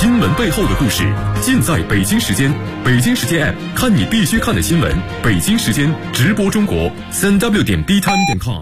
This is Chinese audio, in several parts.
新闻背后的故事，尽在北京时间。北京时间 App， 看你必须看的新闻。北京时间直播中国，3w.btime.com。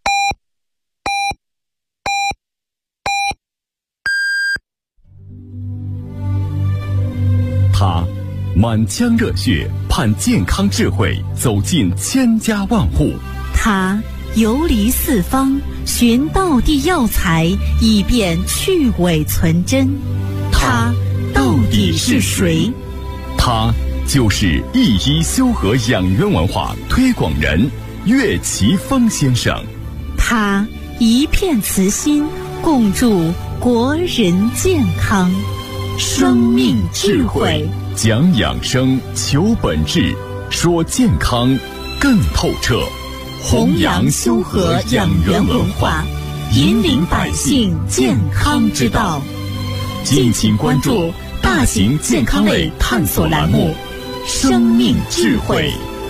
他满腔热血，盼健康智慧走进千家万户。 他游离四方，寻道地药材，以便去伪存真。他到底是谁？ 他就是一一修和养元文化推广人岳奇峰先生。 他一片慈心，共筑国人健康。生命智慧， 讲养生，求本质，说健康更透彻。 弘扬修和养元文化，引领百姓健康之道。敬请关注大型健康类探索栏目《生命智慧》。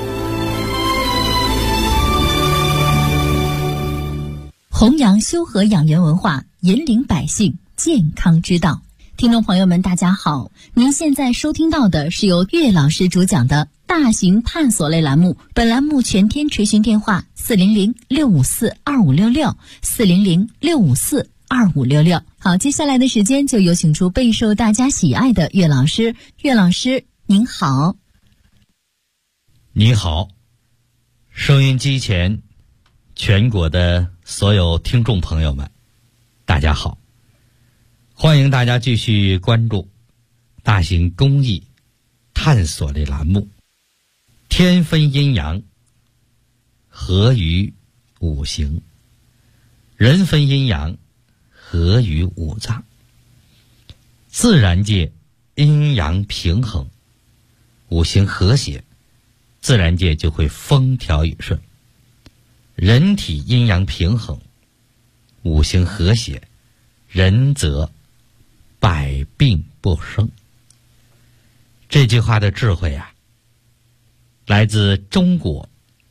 弘扬修和养元文化，引领百姓健康之道。听众朋友们，大家好，您现在收听到的是由岳老师主讲的大型探索类栏目。本栏目全天垂询电话400-654-2566 400-654-2566。好，接下来的时间就有请出备受大家喜爱的岳老师。岳老师您好。 你好，收音机前全国的所有听众朋友们，大家好，欢迎大家继续关注大型公益探索类栏目，天分阴阳，合于五行，人分阴阳，合于五脏。自然界阴阳平衡，五行和谐，自然界就会风调雨顺。人体阴阳平衡，五行和谐，人则百病不生。这句话的智慧啊，来自中国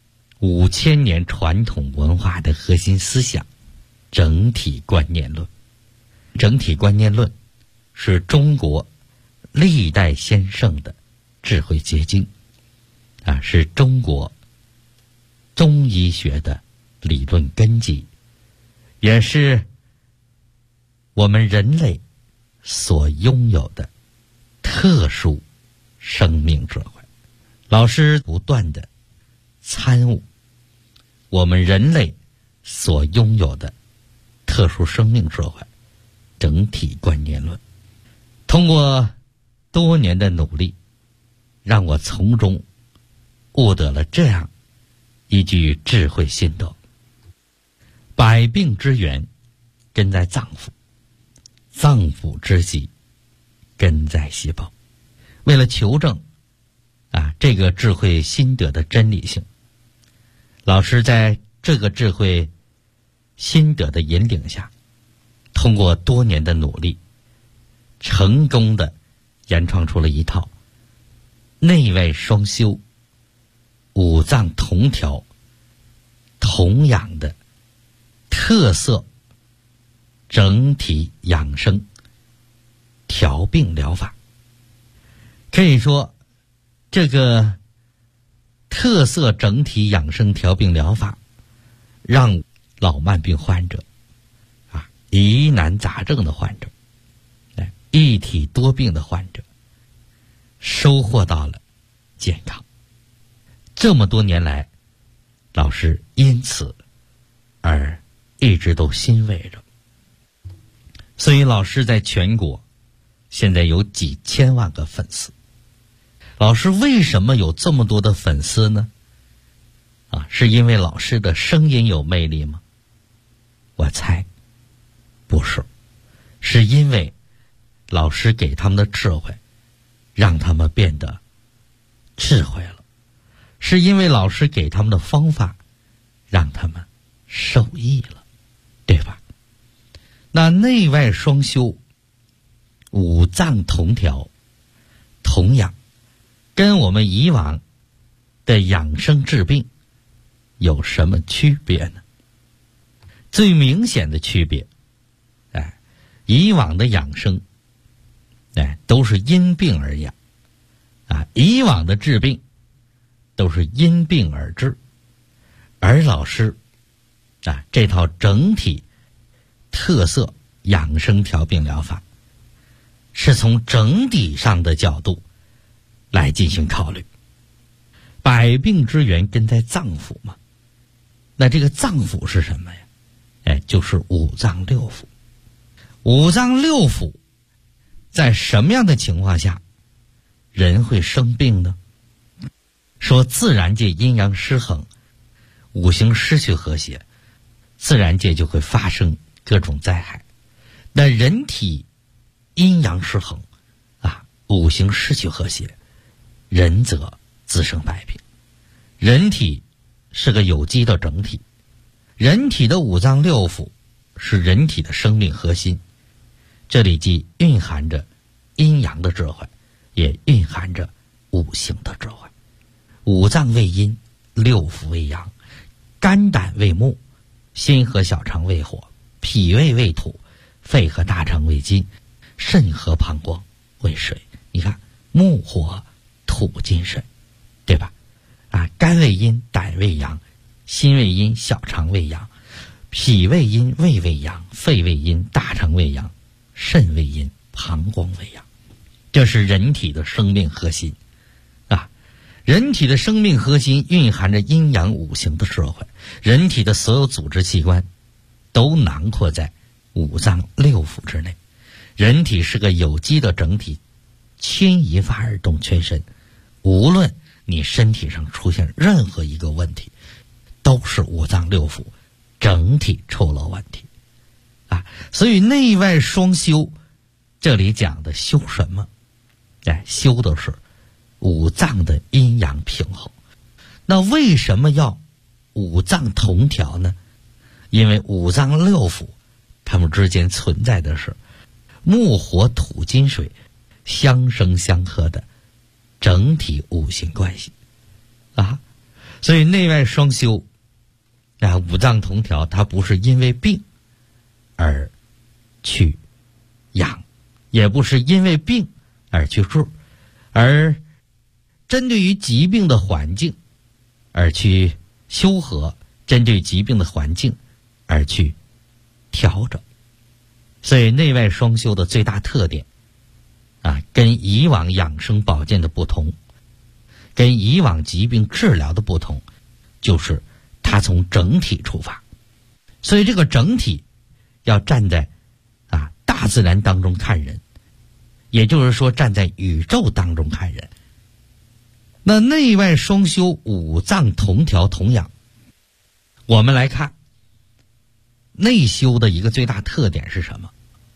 5000年传统文化的核心思想整体观念论。整体观念论是中国历代先圣的智慧结晶啊，是中国中医学的理论根基，也是我们人类所拥有的特殊生命智慧。老师不断的参悟我们人类所拥有的特殊生命智慧整体观念论，通过多年的努力，让我从中悟得了这样一句智慧心得：百病之源根在脏腑，脏腑之疾根在细胞。为了求证这个智慧心得的真理性，老师在这个智慧心得的引领下，通过多年的努力，成功的研创出了一套内外双修、五脏同调、同养的特色整体养生调病疗法。可以说，这个特色整体养生调病疗法让老慢病患者疑难杂症的患者，一体多病的患者收获到了健康。这么多年来，老师因此而一直都欣慰着。所以老师在全国现在有几千万个粉丝。老师为什么有这么多的粉丝呢？是因为老师的声音有魅力吗？我猜不是，是因为老师给他们的智慧让他们变得智慧了，是因为老师给他们的方法让他们受益了，对吧？那内外双修、五脏同调、同养，跟我们以往的养生治病有什么区别呢？最明显的区别，以往的养生都是因病而养啊。以往的治病都是因病而治，而老师啊这套整体特色养生调病疗法是从整体上的角度来进行考虑。百病之源根在脏腑嘛，那这个脏腑是什么呀？就是五脏六腑。五脏六腑在什么样的情况下人会生病呢？说自然界阴阳失衡，五行失去和谐，自然界就会发生各种灾害。那人体阴阳失衡啊，五行失去和谐，人则滋生百病。人体是个有机的整体，人体的五脏六腑是人体的生命核心，这里既蕴含着阴阳的智慧，也蕴含着五行的智慧。五脏为阴，六腑为阳，肝胆为木，心和小肠为火，脾胃为土，肺和大肠为金，肾和膀胱为水。你看木火土金水，对吧？肝为阴，胆为阳，心为阴，小肠为阳，脾为阴，胃为阳，肺为阴，大肠为阳，肾为阴，膀胱为阳。这是人体的生命核心啊！人体的生命核心蕴含着阴阳五行的智慧，人体的所有组织器官都囊括在五脏六腑之内。人体是个有机的整体，牵一发而动全身，无论你身体上出现任何一个问题，都是五脏六腑整体出了问题啊！所以内外双修，这里讲的修什么？修的是五脏的阴阳平衡。那为什么要五脏同调呢？因为五脏六腑它们之间存在的是木火土金水相生相克的整体五行关系啊。所以内外双修五脏同调，它不是因为病而去养，也不是因为病而去治，而针对于疾病的环境而去修和，针对疾病的环境而去调整。所以内外双修的最大特点跟以往养生保健的不同，跟以往疾病治疗的不同，就是它从整体出发。所以这个整体要站在大自然当中看人，也就是说站在宇宙当中看人。那内外双修，五脏同调同养，我们来看内修的一个最大特点是什么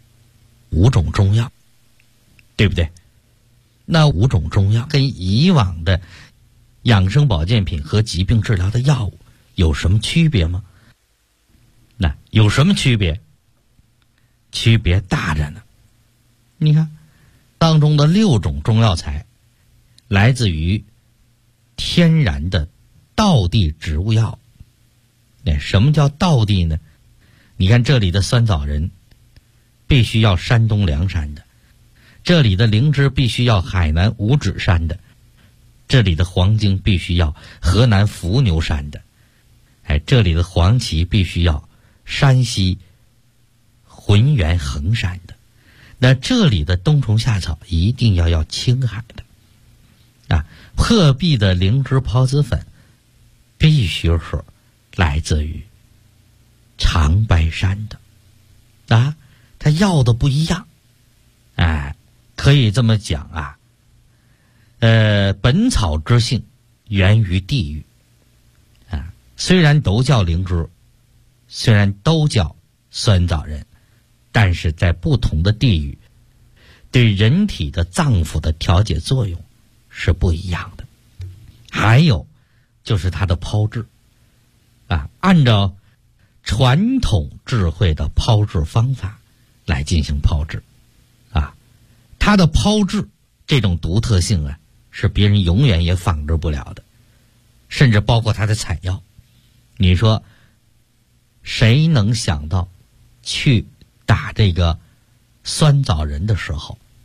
？5种中药，对不对？那5种中药跟以往的养生保健品和疾病治疗的药物有什么区别吗？那有什么区别？区别大着呢。你看当中的6种中药材来自于天然的道地植物药。什么叫道地呢？你看这里的酸枣仁必须要山东凉山的，这里的灵芝必须要海南五指山的，这里的黄精必须要河南伏牛山的，这里的黄芪必须要山西浑源衡山的，那这里的冬虫夏草一定要青海的破壁的灵芝孢子粉必须是来自于长白山的它要的不一样。可以这么讲本草之性源于地域虽然都叫灵芝，虽然都叫酸枣仁，但是在不同的地域对人体的脏腑的调节作用是不一样的。还有就是它的炮制按照传统智慧的炮制方法来进行炮制它的炮制这种独特性是别人永远也仿制不了的，甚至包括它的采药。你说谁能想到去打这个酸枣仁的时候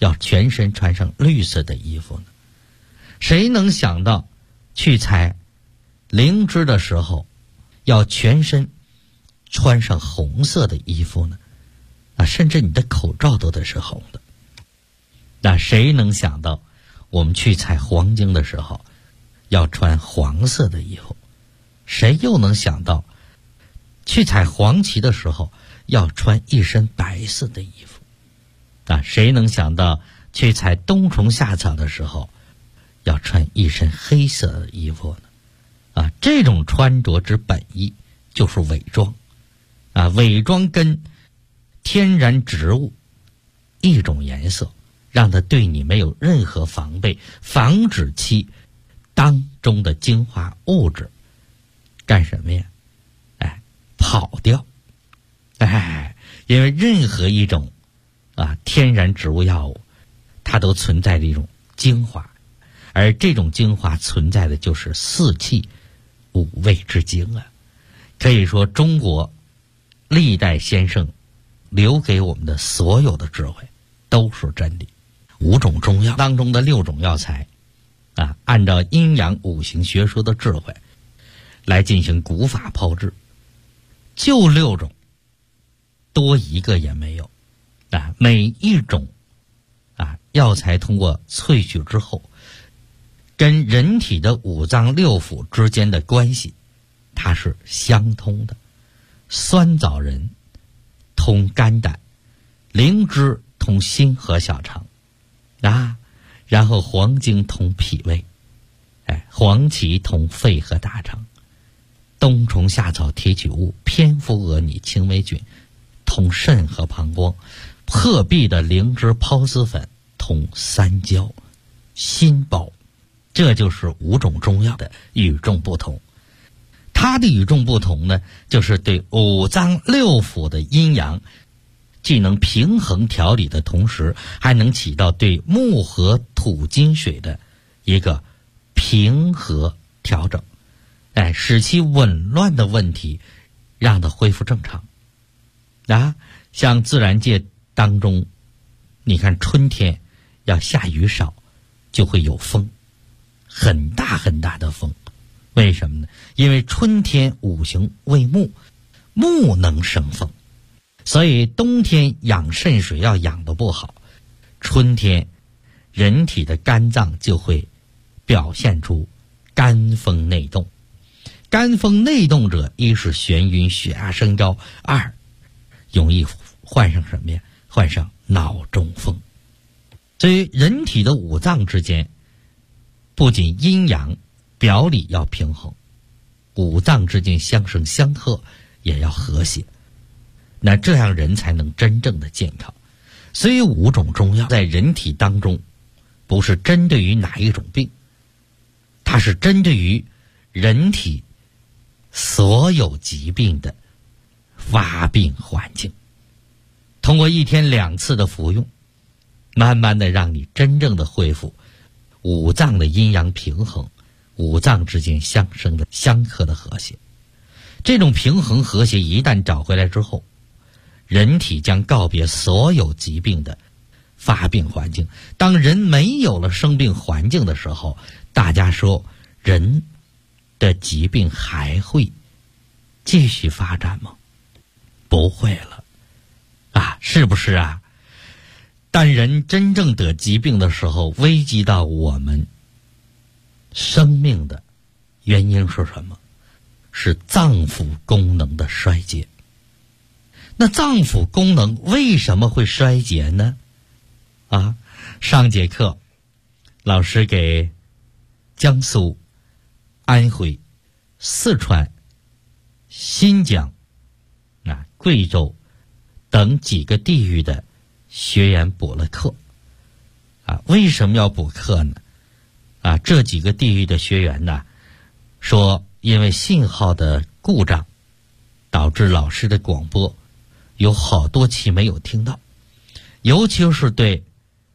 要全身穿上绿色的衣服呢？谁能想到去采灵芝的时候要全身穿上红色的衣服呢？甚至你的口罩都得是红的。那谁能想到我们去采黄精的时候要穿黄色的衣服？谁又能想到去采黄芪的时候要穿一身白色的衣服？谁能想到去采冬虫夏草的时候要穿一身黑色的衣服呢？这种穿着之本意就是伪装。伪装跟天然植物一种颜色，让它对你没有任何防备，防止其当中的精华物质干什么呀？跑掉。因为任何一种天然植物药物，它都存在着一种精华，而这种精华存在的就是四气五味之精啊。可以说中国历代先生留给我们的所有的智慧都是真理。5种中药当中的6种药材按照阴阳五行学说的智慧来进行古法炮制，就6种，多一个也没有。每一种药材通过萃取之后，跟人体的五脏六腑之间的关系它是相通的。酸枣仁通肝胆，灵芝通心和小肠然后黄精通脾胃，黄芪通肺和大肠，冬虫夏草提取物蝙蝠蛾拟青霉菌通肾和膀胱，鹤壁的灵芝孢子粉通三焦心包。这就是5种中药的与众不同。它的与众不同呢，就是对五脏六腑的阴阳既能平衡调理的同时，还能起到对木和土金水的一个平和调整，使其紊乱的问题让它恢复正常。像自然界当中，你看春天要下雨少，就会有风，很大很大的风。为什么呢？因为春天五行为木，木能生风，所以冬天养肾水要养得不好，春天人体的肝脏就会表现出肝风内动。肝风内动者，一是眩晕血压升高，二容易患上什么呀？患上脑中风。所以人体的五脏之间不仅阴阳表里要平衡，五脏之间相生相克也要和谐，那这样人才能真正的健康。所以5种中药在人体当中不是针对于哪一种病，它是针对于人体所有疾病的发病环境。通过1天2次的服用，慢慢的让你真正的恢复五脏的阴阳平衡，五脏之间相生的相克的和谐。这种平衡和谐一旦找回来之后，人体将告别所有疾病的发病环境。当人没有了生病环境的时候，大家说人的疾病还会继续发展吗？不会了是不是啊？但人真正得疾病的时候，危及到我们生命的原因是什么？是脏腑功能的衰竭。那脏腑功能为什么会衰竭呢？上节课老师给江苏、安徽、四川、新疆、贵州等几个地域的学员补了课。为什么要补课呢？这几个地域的学员呢，说因为信号的故障，导致老师的广播有好多期没有听到，尤其是对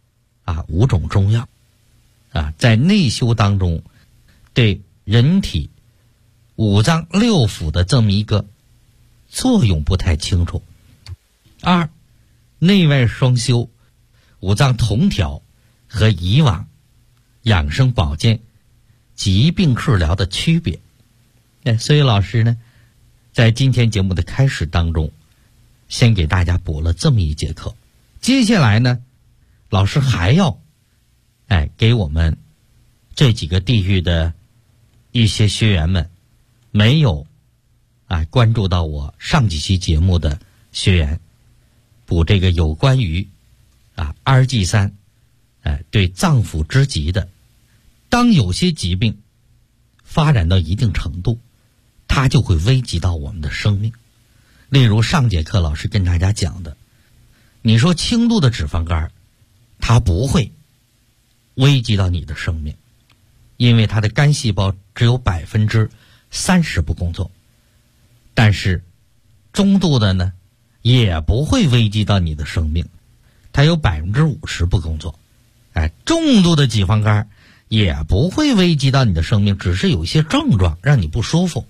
5种中药在内修当中对人体五脏六腑的这么一个作用不太清楚。2内外双修， 五脏同调和以往养生保健疾病治疗的区别。所以老师呢，在今天节目的开始当中，先给大家补了这么一节课。接下来呢，老师还要给我们这几个地域的一些学员们，没有关注到我上几期节目的学员，补这个有关于RG3对脏腑之疾的。当有些疾病发展到一定程度，它就会危及到我们的生命。例如上节课老师跟大家讲的，你说轻度的脂肪肝，它不会危及到你的生命，因为它的肝细胞只有30%不工作。但是中度的呢，也不会危及到你的生命，它有50%不工作。重度的脂肪肝也不会危及到你的生命，只是有一些症状让你不舒服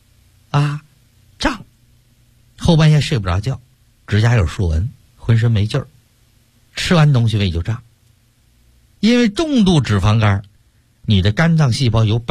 胀，后半夜睡不着觉，指甲有竖纹，浑身没劲儿，吃完东西胃就胀。因为重度脂肪肝，你的肝脏细胞有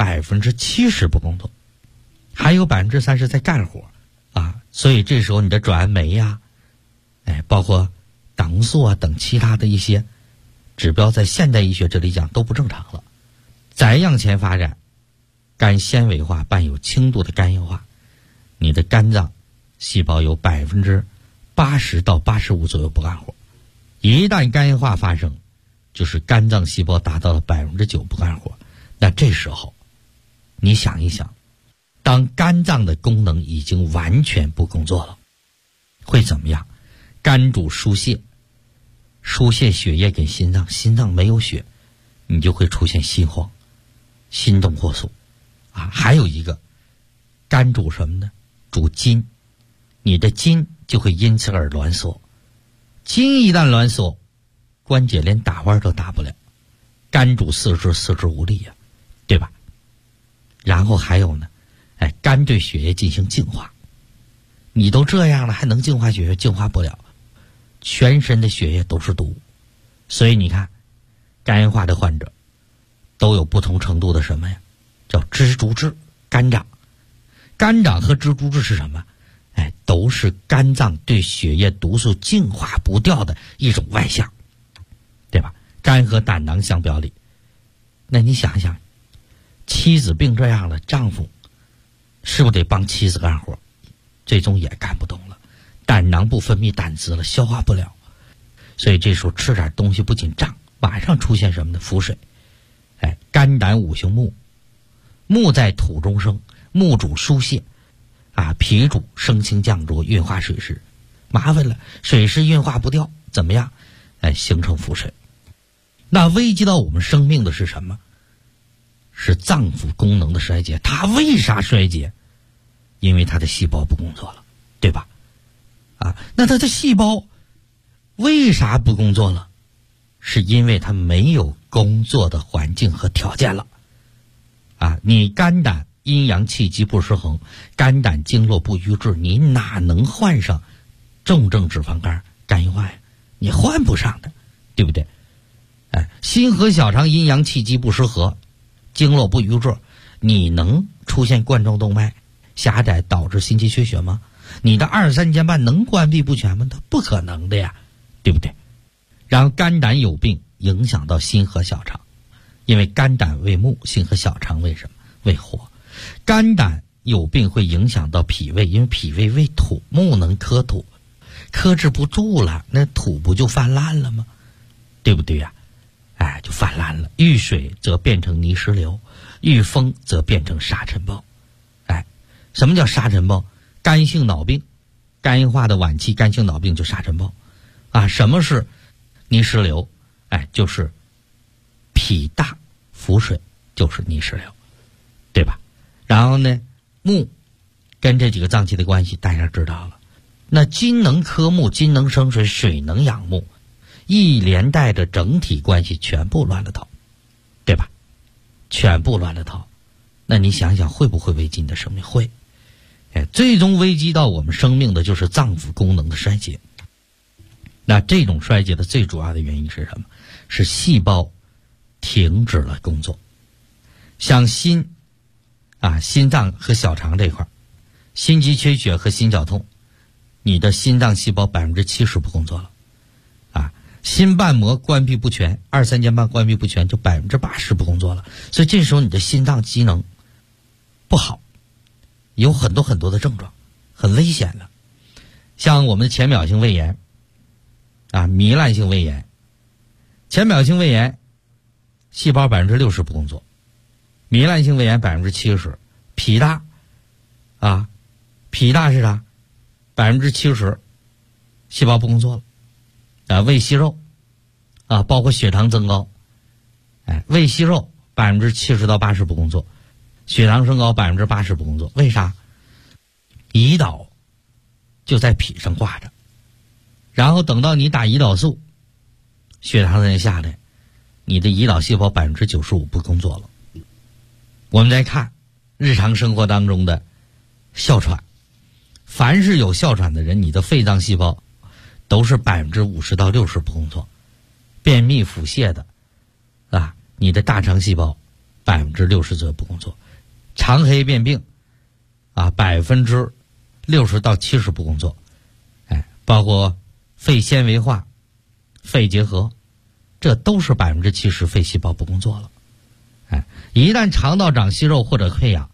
70%不工作，还有30%在干活所以这时候你的转氨酶包括胆红素等其他的一些指标，在现代医学这里讲都不正常了。再向前发展，肝纤维化伴有轻度的肝硬化，你的肝脏细胞有80%到85%左右不干活。一旦肝硬化发生，就是肝脏细胞达到了9%不干活。那这时候你想一想，当肝脏的功能已经完全不工作了，会怎么样？肝主疏泄，疏泄血液给心脏，心脏没有血，你就会出现心慌、心动过速还有一个，肝主什么呢？主筋，你的筋就会因此而挛缩。筋一旦挛缩，关节连打弯都打不了。肝主四肢，四肢无力对吧？然后还有呢，肝对血液进行净化。你都这样了，还能净化血液？净化不了，全身的血液都是毒。所以你看，肝硬化的患者都有不同程度的什么呀？叫蜘蛛痣、肝长。肝长和蜘蛛痣是什么？都是肝脏对血液毒素净化不掉的一种外象，对吧？肝和胆囊相表里。那你想想，妻子病这样了，丈夫是不是得帮妻子干活？最终也干不动了，胆囊不分泌胆汁了，消化不了。所以这时候吃点东西不仅胀，马上出现什么呢？腹水。肝胆五行木，木在土中生，木主疏泄脾主升清降浊，运化水湿。麻烦了，水湿运化不掉，怎么样？形成腹水。那危及到我们生命的是什么？是脏腑功能的衰竭。它为啥衰竭？因为它的细胞不工作了，对吧？那它的细胞为啥不工作了？是因为它没有工作的环境和条件了。你肝胆阴阳气机不失衡，肝胆经络不瘀滞，你哪能患上重症脂肪肝、肝硬化呀？你患不上的，对不对？心和小肠阴阳气机不失和，经络不瘀滞，你能出现冠状动脉狭窄导致心肌缺血吗？你的二三尖瓣能关闭不全吗？它不可能的呀，对不对？然后肝胆有病影响到心和小肠，因为肝胆为木，心和小肠为什么？为火。肝胆有病会影响到脾胃，因为脾胃为土，木能克土，克制不住了，那土不就泛滥了吗？对不对呀？就泛滥了。遇水则变成泥石流，遇风则变成沙尘暴。什么叫沙尘暴？肝性脑病，肝硬化的晚期肝性脑病就沙尘暴。什么是泥石流？就是脾大腹水，就是泥石流，对吧？然后呢，木跟这几个脏器的关系大家知道了。那金能克木，金能生水，水能养木，一连带着整体关系全部乱了套，对吧？全部乱了套。那你想想会不会危及你的生命？会。最终危及到我们生命的就是脏腑功能的衰竭。 那这种衰竭的最主要的原因是什么？是细胞停止了工作。像心脏和小肠这块，心肌缺血和心绞痛，你的心脏细胞70%不工作了。心瓣膜关闭不全，二三尖瓣关闭不全，就80%不工作了。所以这时候你的心脏机能不好，有很多的症状，很危险的。像我们的浅表性胃炎糜烂性胃炎，浅表性胃炎细胞60%不工作，糜烂性胃炎70%，脾大是啥？70%细胞不工作了。胃息肉包括血糖增高，胃息肉70%到80%不工作，血糖升高80%不工作。为啥？胰岛就在脾上挂着，然后等到你打胰岛素，血糖再下来，你的胰岛细胞95%不工作了。我们再看日常生活当中的哮喘，凡是有哮喘的人，你的肺脏细胞都是50%到60%不工作。便秘腹泻的你的大肠细胞60%左右不工作。肠黑变病60%到70%不工作。包括肺纤维化、肺结核，这都是70%肺细胞不工作了。一旦肠道长息肉或者溃疡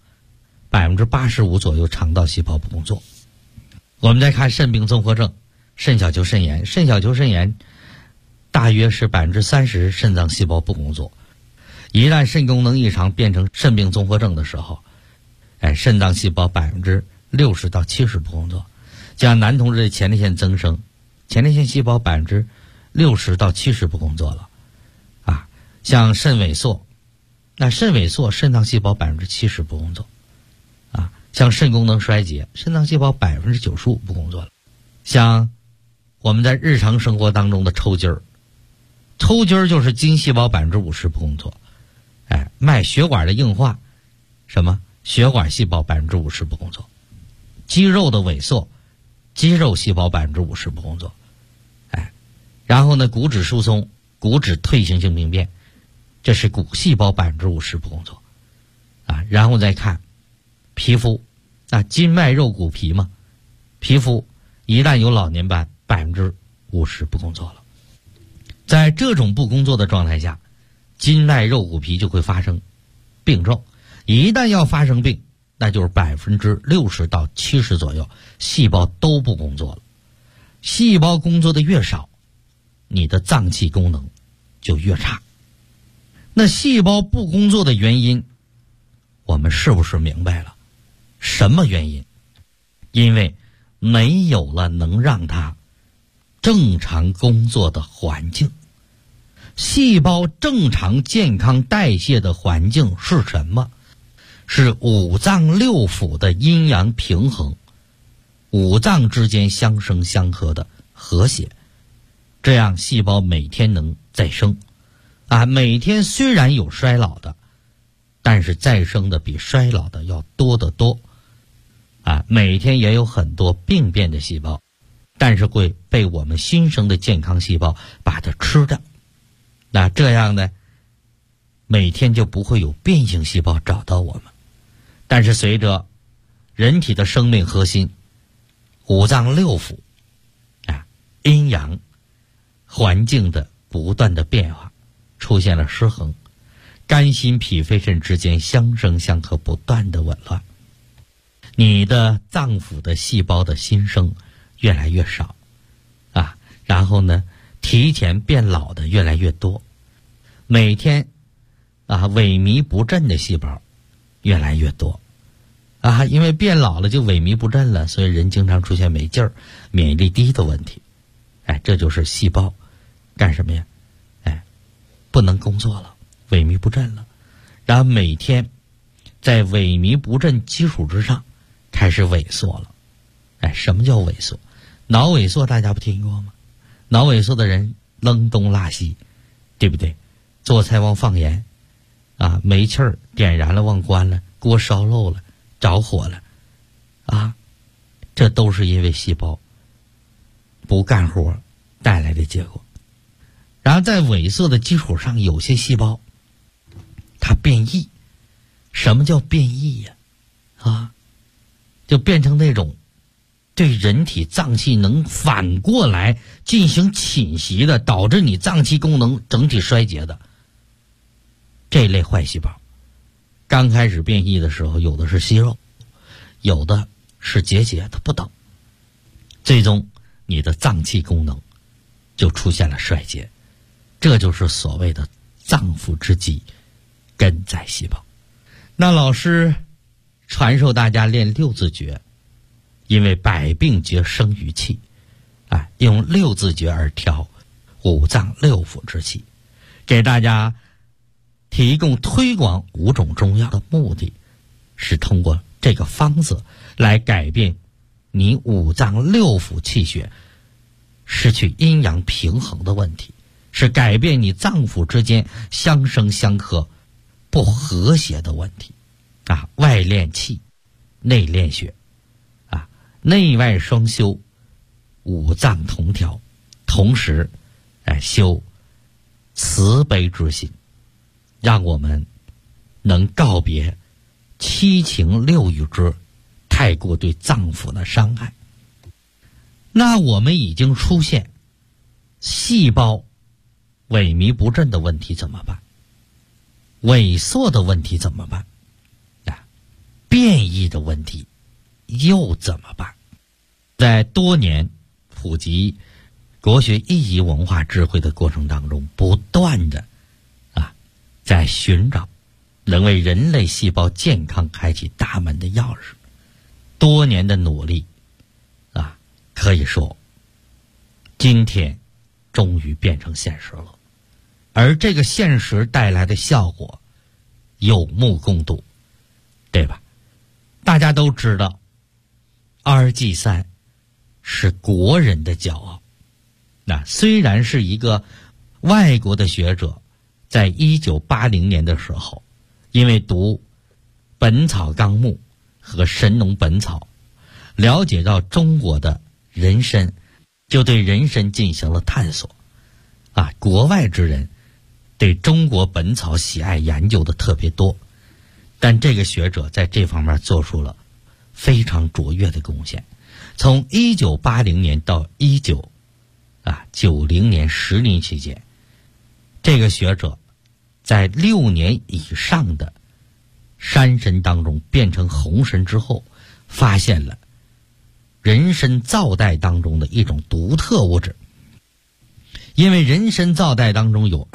，85%左右肠道细胞不工作。我们再看肾病综合症，肾小球肾炎，肾小球肾炎大约是30%肾脏细胞不工作。一旦肾功能异常变成肾病综合症的时候，肾脏细胞60%到70%不工作。像男同志的前列腺增生，前列腺细胞60%到70%不工作了。像肾萎缩，那肾萎缩肾脏细胞70%不工作。像肾功能衰竭，肾脏细胞95%不工作了。像我们在日常生活当中的抽筋儿，抽筋儿就是筋细胞50%不工作。脉血管的硬化，血管细胞50%不工作。肌肉的萎缩，肌肉细胞50%不工作。然后呢，骨质疏松，骨质退行性病变，这是骨细胞50%不工作。然后再看皮肤，筋脉肉骨皮嘛，皮肤一旦有老年斑，50%不工作了。在这种不工作的状态下，筋脉肉骨皮就会发生病症。一旦要发生病，那就是60%到70%左右细胞都不工作了。细胞工作的越少，你的脏器功能就越差。那细胞不工作的原因，我们是不是明白了？什么原因？因为没有了能让它正常工作的环境。细胞正常健康代谢的环境是什么？是五脏六腑的阴阳平衡，五脏之间相生相克的和谐，这样细胞每天能再生。每天虽然有衰老的，但是再生的比衰老的要多得多。每天也有很多病变的细胞，但是会被我们新生的健康细胞把它吃掉。那这样呢，每天就不会有变性细胞找到我们。但是随着人体的生命核心五脏六腑阴阳环境的不断的变化，出现了失衡，肝心脾肺肾之间相生相克不断的紊乱，你的脏腑的细胞的新生越来越少然后呢，提前变老的越来越多，每天萎靡不振的细胞越来越多因为变老了就萎靡不振了，所以人经常出现没劲儿、免疫力低的问题。这就是细胞干什么呀？不能工作了，萎靡不振了，然后每天在萎靡不振基础之上开始萎缩了。什么叫萎缩？脑萎缩大家不听过吗？脑萎缩的人扔东拉西，对不对？做菜忘放盐煤气儿点燃了忘关了，锅烧漏了，着火了这都是因为细胞不干活， 带来的结果。然后在萎缩的基础上，有些细胞它变异。什么叫变异呀？就变成那种对人体脏器能反过来进行侵袭的，导致你脏器功能整体衰竭的这类坏细胞。刚开始变异的时候，有的是息肉，有的是结节，它不等，最终你的脏器功能就出现了衰竭。这就是所谓的脏腑之疾，根在细胞。那老师传授大家练六字诀，因为百病皆生于气，用六字诀而调五脏六腑之气，给大家提供推广5种中药的目的，是通过这个方子来改变你五脏六腑气血失去阴阳平衡的问题，是改变你脏腑之间相生相克不和谐的问题。外练气，内练血，内外双修，五脏同调，同时修慈悲之心，让我们能告别七情六欲之太过对脏腑的伤害。那我们已经出现细胞萎靡不振的问题怎么办？萎缩的问题怎么办？变异的问题又怎么办？在多年普及国学意义文化智慧的过程当中，不断的在寻找能为人类细胞健康开启大门的钥匙。多年的努力可以说今天终于变成现实了。而这个现实带来的效果有目共睹，对吧？大家都知道，RG3是国人的骄傲。虽然是一个外国的学者，在1980年的时候，因为读《本草纲目》和《神农本草》，了解到中国的人参，就对人参进行了探索。国外之人对中国本草喜爱研究的特别多，但这个学者在这方面做出了非常卓越的贡献。从1980年到90年10年期间，这个学者在6年以上的山参当中变成红参之后，发现了人参皂带当中的一种独特物质。因为人参皂带当中有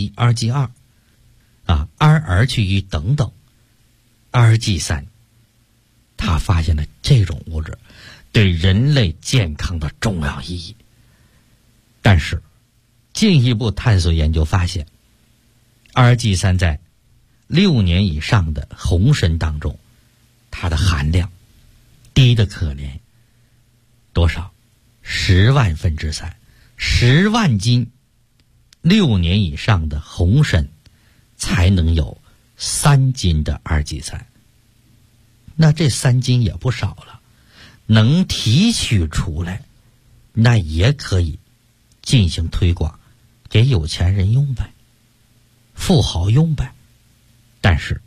RG1、RG2、R 去瘀等等，RG3，他发现了这种物质对人类健康的重要意义。但是进一步探索研究发现， RG3 在6年以上的红参当中，它的含量低得可怜。多少？10万分之3。10万斤6年以上的红参才能有3斤的RG3，那这3斤也不少了，能提取出来，那也可以进行推广，给有钱人用呗，富豪用呗。但是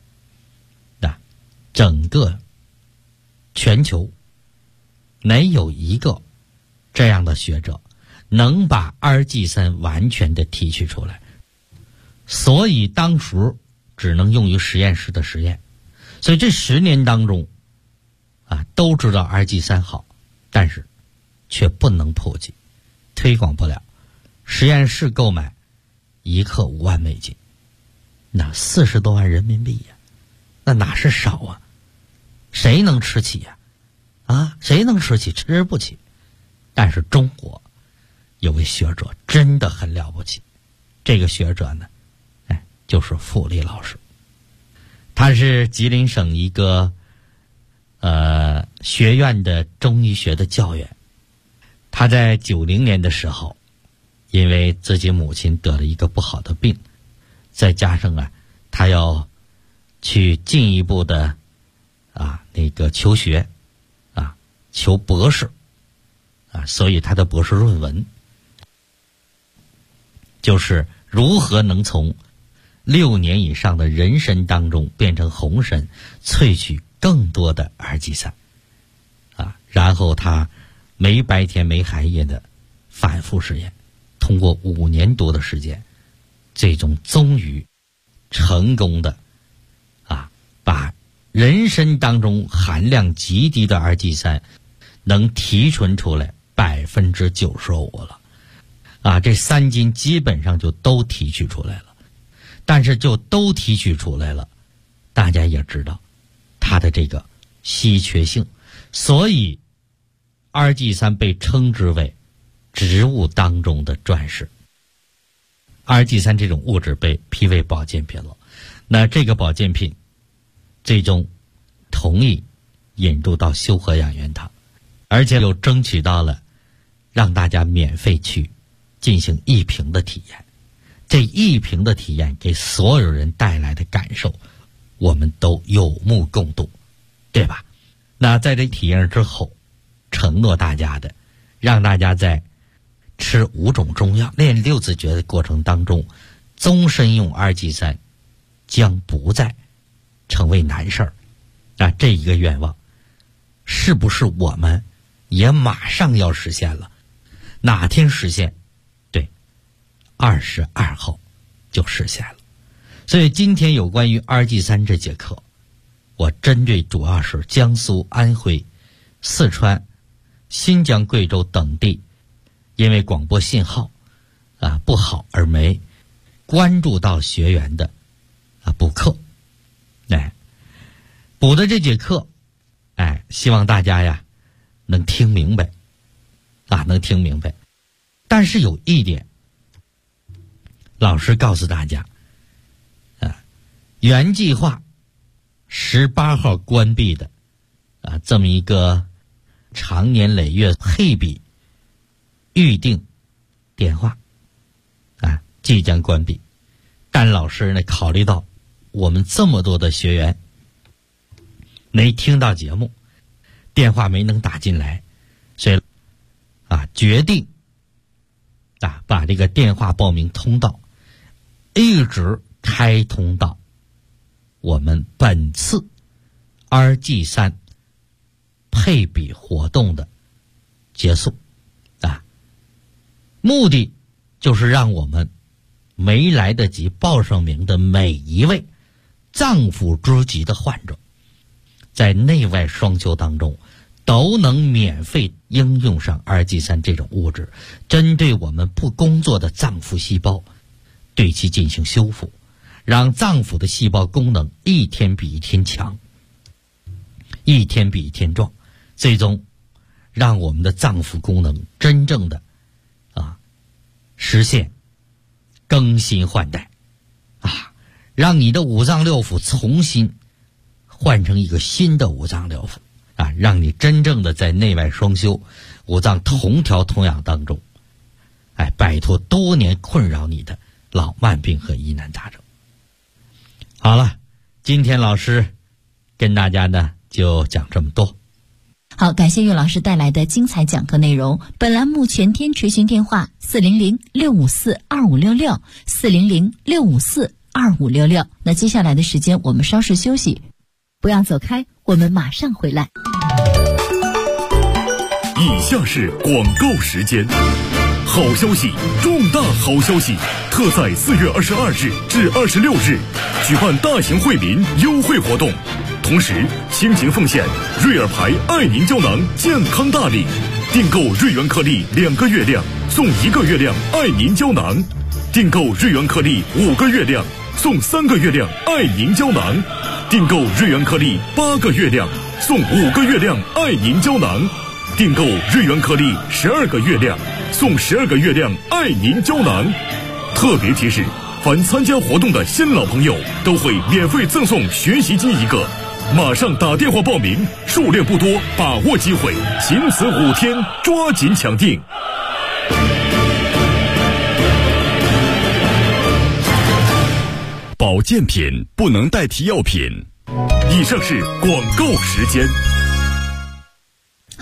整个全球没有一个这样的学者能把 RG3 完全的提取出来，所以当时只能用于实验室的实验。所以这10年当中都知道 RG3 好，但是却不能普及，推广不了。实验室购买1克5万美金，那40多万人民币呀，那哪是少啊？谁能吃起呀？谁能吃起？吃不起。但是中国有位学者真的很了不起，这个学者呢，就是傅立老师。他是吉林省一个学院的中医学的教员。他在90年的时候，因为自己母亲得了一个不好的病，再加上他要去进一步的求学求博士所以他的博士论文就是如何能从6年以上的人参当中变成红参，萃取更多的二剂三然后他没白天没寒夜的反复试验，通过5年多的时间，最终终于成功的把人参当中含量极低的二剂三能提纯出来95%了这3斤基本上就都提取出来了。但是就都提取出来了，大家也知道它的这个稀缺性，所以二剂三被称之为植物当中的钻石。二剂三这种物质被批为保健品了，那这个保健品最终同意引入到修和养元堂，而且又争取到了让大家免费去进行1瓶的体验。这1瓶的体验给所有人带来的感受，我们都有目共睹，对吧？那在这体验之后，承诺大家的，让大家在吃5种中药、练6字诀的过程当中，终身用二剂三将不再成为难事儿。这一个愿望，是不是我们也马上要实现了？哪天实现？22号就实现了。所以今天有关于二剂三这节课，我针对主要是江苏、安徽、四川、新疆、贵州等地因为广播信号不好而没关注到学员的补课。补的这节课希望大家能听明白能听明白。但是有一点老师告诉大家原计划18号关闭的这么一个长年累月配比预定电话即将关闭。但老师呢考虑到我们这么多的学员没听到节目，电话没能打进来，所以决定把这个电话报名通道一直开通到我们本次二剂三配比活动的结束目的就是让我们没来得及报上名的每一位脏腑之疾的患者，在内外双修当中都能免费应用上二剂三这种物质，针对我们不工作的脏腑细胞对其进行修复，让脏腑的细胞功能一天比一天强，一天比一天壮，最终让我们的脏腑功能真正的实现更新换代让你的五脏六腑重新换成一个新的五脏六腑让你真正的在内外双修、五脏同调同养当中摆脱多年困扰你的老慢病和疑难杂症。好了，今天老师跟大家呢就讲这么多。 好，感谢岳老师带来的精彩讲课内容。本栏目全天垂询电话400-654-2566 400-654-2566。那接下来的时间我们稍事休息，不要走开，我们马上回来。 以下是广告时间。好消息，重大好消息！特在4月22日至26日举办大型惠民优惠活动，同时倾情奉献瑞尔牌爱宁胶囊健康大礼，订购瑞元颗粒2个月量送1个月量爱宁胶囊，订购瑞元颗粒5个月量送3个月量爱宁胶囊，订购瑞元颗粒8个月量送5个月量爱宁胶囊，订购瑞元颗粒12个月亮送12个月亮爱宁胶囊。特别提示，凡参加活动的新老朋友都会免费赠送学习机1个，马上打电话报名，数量不多，把握机会，仅此5天，抓紧抢订。保健品不能代替药品。以上是广告时间。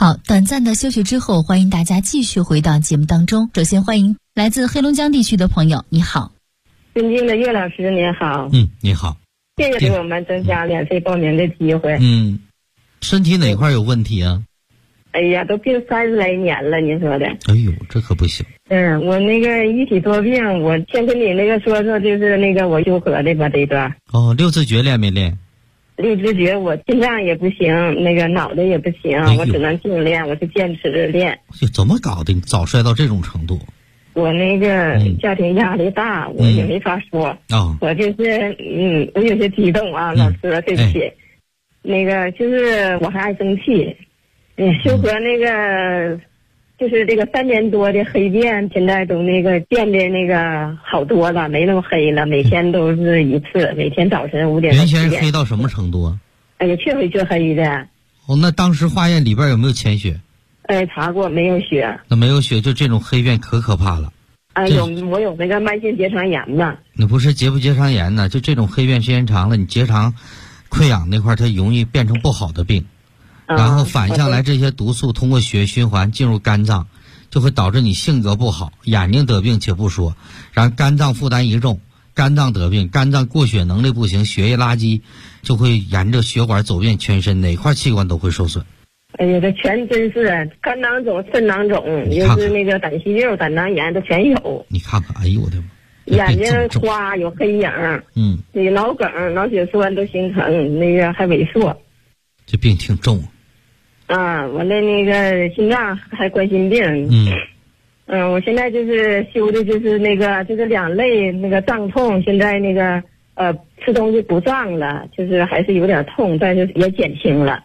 好，短暂的休息之后，欢迎大家继续回到节目当中。首先欢迎来自黑龙江地区的朋友，你好。 尊敬的岳老师您好。 你好。 谢谢给我们增加免费报名的机会。 身体哪块有问题啊？ 哎呀，都病30来年了，您说的。 哎呦，这可不行。 我那个一体多病，我先跟你那个说说，就是那个我修和的吧这一段。 六字诀练没练？ 六字诀我心脏也不行，那个脑袋也不行，我只能静练，我是坚持着练。 怎么搞的？你早衰到这种程度？ 我那个家庭压力大，我也没法说。我就是我有些激动啊，老师对不起。那个就是我还爱生气。修和那个就是这个3年多的黑便，现在都那个变得那个好多了，没那么黑了，每天都是一次，每天早晨5点到7点。 原先黑到什么程度啊？ 哎呀，黢黑黢黑的。 那当时化验里边有没有潜血？ 查过，没有血。 那没有血，就这种黑便可怕了。 我有那个慢性结肠炎呢。 你不是结不结肠炎呢？就这种黑便时间长了，你结肠溃疡那块它容易变成不好的病。然后反向来，这些毒素通过血循环进入肝脏，就会导致你性格不好，眼睛得病且不说，然后肝脏负担一重，肝脏得病，肝脏过血能力不行，血液垃圾就会沿着血管走遍全身，哪块器官都会受损。 哎呀，这全真是肝囊肿、肾囊肿，就是那个胆息肉、胆囊炎都全有。 你看看，哎呦我的妈！ 眼睛花有黑影，那个脑梗、脑血栓都形成，那个还萎缩。 这病挺重。 完了那个心脏还冠心病。我现在就是修的就是那个就是2肋那个胀痛，现在那个吃东西不胀了，就是还是有点痛，但是也减轻了。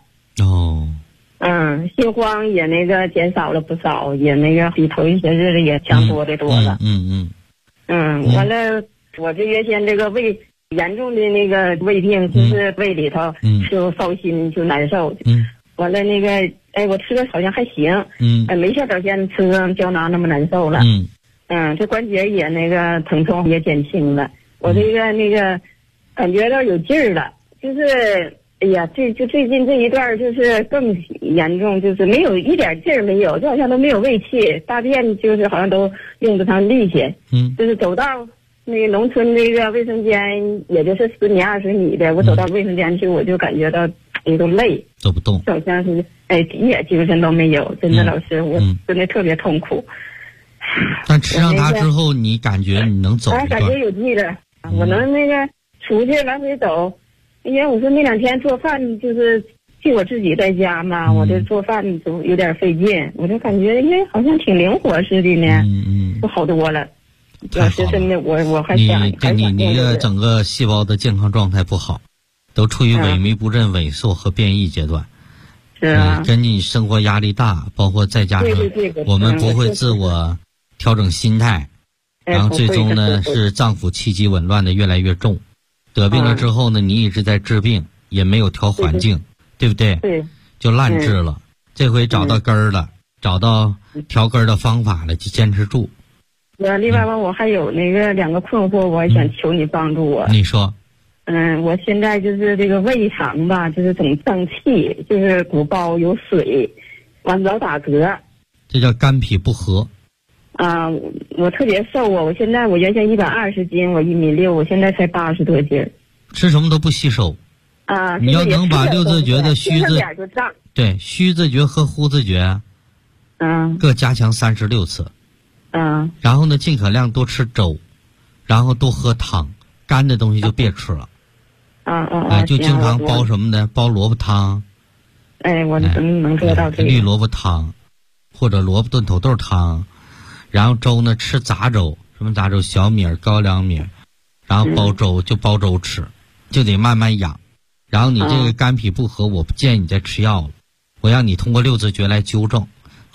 心慌也那个减少了不少，也那个比头一些日子也强多的多了。完了我这原先这个胃严重的那个胃病，就是胃里头就烧心就难受。完了那个我吃的好像还行。没像早先吃胶囊那么难受了。这关节也那个疼痛也减轻了，我这个那个感觉到有劲儿了，就是哎呀，最近这一段就是更严重，就是没有一点劲儿没有，就好像都没有胃气，大便就是好像都用不上力气。就是走到那个农村那个卫生间，也就是10米20米的，我走到卫生间去，我就感觉到都累， 走不动， 好像是一点精神都没有，真的老师，我真的特别痛苦。 但吃上它之后，你感觉你能走一段？ 感觉有劲了，我能那个出去来回走。因为我说那2天做饭就是就我自己在家嘛，我这做饭就有点费劲，我就感觉好像挺灵活似的呢。就好多了。老师真的，我还想你的整个细胞的健康状态不好，都处于萎靡不振、萎缩和变异阶段。 是啊。 跟你生活压力大，包括再加上我们不会自我调整心态，然后最终呢是脏腑气机紊乱的越来越重。得病了之后呢，你一直在治病，也没有调环境，对不对？ 对。 就烂治了。这回找到根儿了，找到调根儿的方法了，就坚持住。 另外我还有那个2个困惑，我也想求你帮助我。 你说。 我现在就是这个胃肠吧，就是总胀气，就是鼓包有水，完老打嗝。 这叫肝脾不和。 我特别瘦啊！我原先120斤，我1.6米，我现在才80多斤。 吃什么都不吸收。你要能把6字诀的虚字，对，虚字诀和呼字诀，各加强36次。然后呢，尽可量多吃粥，然后多喝汤，干的东西就别吃了。就经常煲什么呢？煲萝卜汤。 我能做到这个。 绿萝卜汤，或者萝卜炖土豆汤。然后粥呢，吃杂粥，什么杂粥？小米、高粱米，然后煲粥就煲粥吃，就得慢慢养。然后你这个肝脾不和，我不建议你再吃药了，我让你通过6字诀来纠正。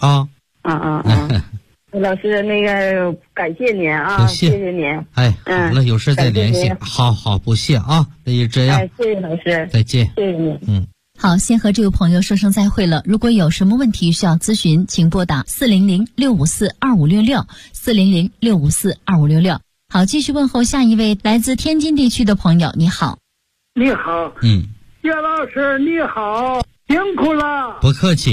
老师，那个感谢您啊，谢谢您。 好了，有事再联系。好，不谢啊，那就这样。 谢谢老师， 再见。 谢谢您。 好，先和这位朋友说声再会了。如果有什么问题需要咨询，请拨打400-654-2566，400-654-2566。好，继续问候下一位来自天津地区的朋友，你好。 你好。岳老师你好，辛苦了。 不客气。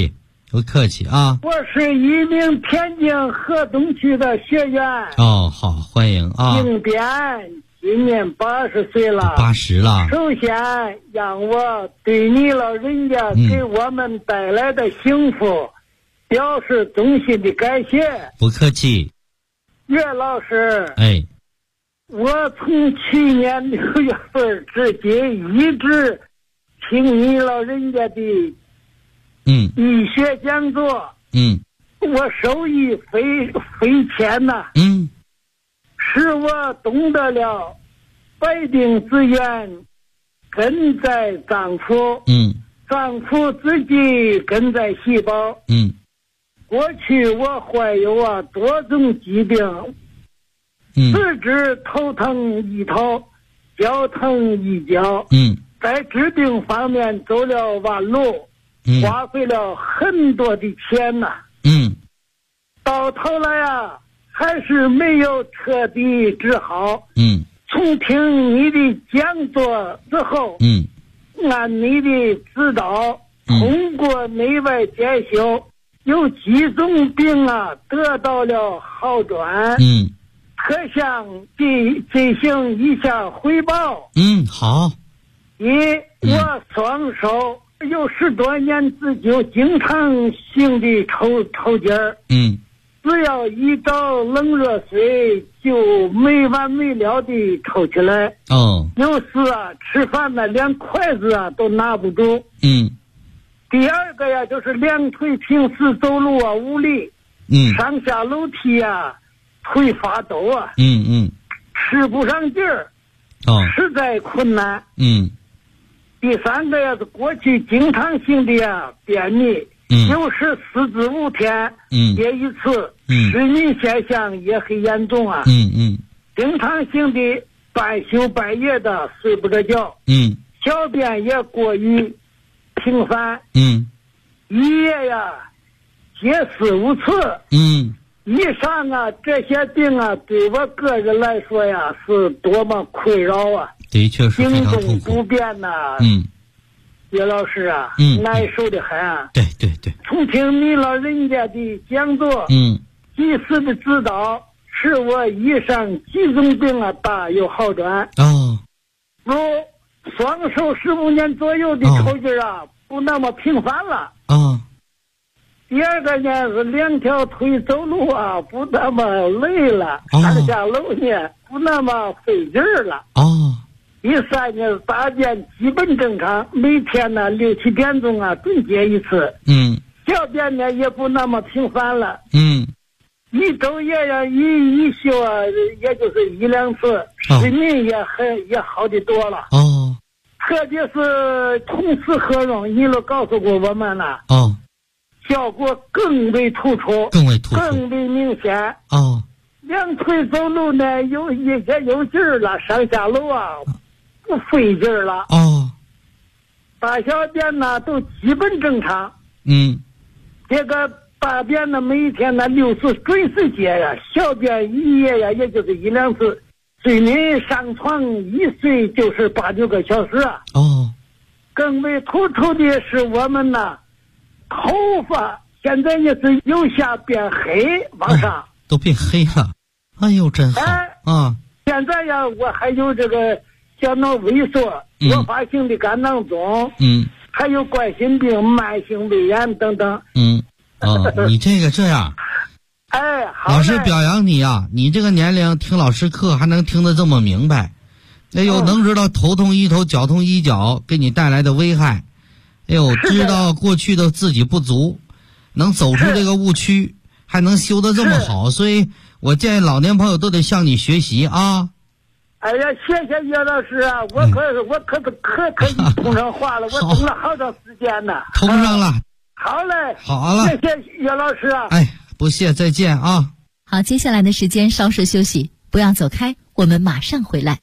不客气啊。 我是一名天津河东区的学员。 哦，好，欢迎啊。 应编今年80岁了。 80了。 首先让我对你老人家给我们带来的幸福表示衷心的感谢。 不客气。 岳老师， 哎， 我从去年6月份至今一直听你老人家的医学讲座，我受益匪浅呐，使我懂得了百病之源根在脏腑，脏腑之疾根在细胞，过去我患有多种疾病，四肢头疼一头，脚疼一脚，在治病方面走了弯路，花费了很多的钱呐，到头来还是没有彻底治好。从听你的讲座之后，按你的指导，通过内外兼修，有几种病得到了好转。特向进行一下汇报。 好。 一，我双手有10多年之久，经常性的抽筋儿。只要一找冷热水，就没完没了的抽起来。有时吃饭连筷子都拿不住。第二个就是两腿平时走路无力，上下楼梯腿发抖吃不上劲儿，实在困难。第三个是过去经常性的便秘，有时4至5天憋一次，失眠现象也很严重经常性的半宿半夜的睡不着觉，小便也过于频繁，一夜解释无次。以上这些病对我个人来说是多么困扰的确是非常痛苦， 行动不便岳老师难受的很对。 从听你老人家的讲座，及时的指导，使我以上几种病大有好转。如双手15年左右的抽筋不那么频繁了。第二个呢是2条腿走路不那么累了，上下楼呢不那么费劲儿了。第三呢是大便基本正常，每天6、7点钟准解一次。小便呢也不那么频繁了。一周也一宿也就是1、2次，失眠也好的多了。特别是同时荷荣，你都告诉过我们了。效果更为突出，更为明显。两腿走路呢也有劲儿了，上下楼不费劲儿了。大小便都基本正常。这个大便每一天6次准时解小便一夜也就是1、2次，睡眠上床一睡就是8、9个小时。更为突出的是我们头发现在也是由下变黑，往上都变黑了。哎呦，真好现在我还有这个小脑萎缩、多发性的肝囊肿，还有冠心病、慢性胃炎等等。 你这样， 好， 老师表扬你你这个年龄听老师课还能听得这么明白，能知道头痛医头，脚痛医脚给你带来的危害。知道过去的自己不足，能走出这个误区，还能修得这么好，所以我建议老年朋友都得向你学习谢谢岳老师我可以通上话了，我通了好长时间呢。 通上了。 好嘞， 好了， 谢谢岳老师不谢，再见好，接下来的时间稍事休息，不要走开，我们马上回来。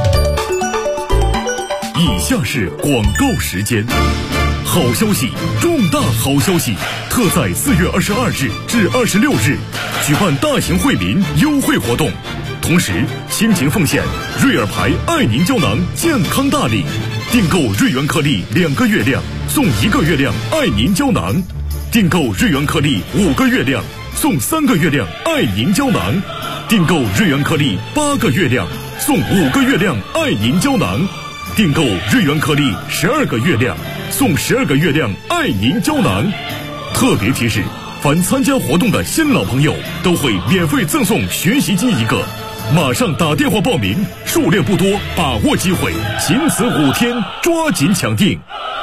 以下是广告时间。好消息，重大好消息！特在4月22日至26日举办大型惠民优惠活动，同时倾情奉献瑞尔牌爱宁胶囊健康大礼，订购瑞元颗粒2个月亮送1个月亮爱宁胶囊。 订购瑞元颗粒5个月亮送3个月亮爱银胶囊，订购瑞元颗粒8个月亮送5个月亮爱银胶囊，订购瑞元颗粒12个月亮送12个月亮爱银胶囊。特别提示，凡参加活动的新老朋友都会免费赠送学习机1个，马上打电话报名，数量不多，把握机会，仅此5天，抓紧抢订。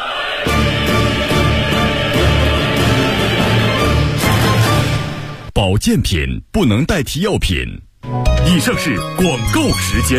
保健品不能代替药品。以上是广告时间。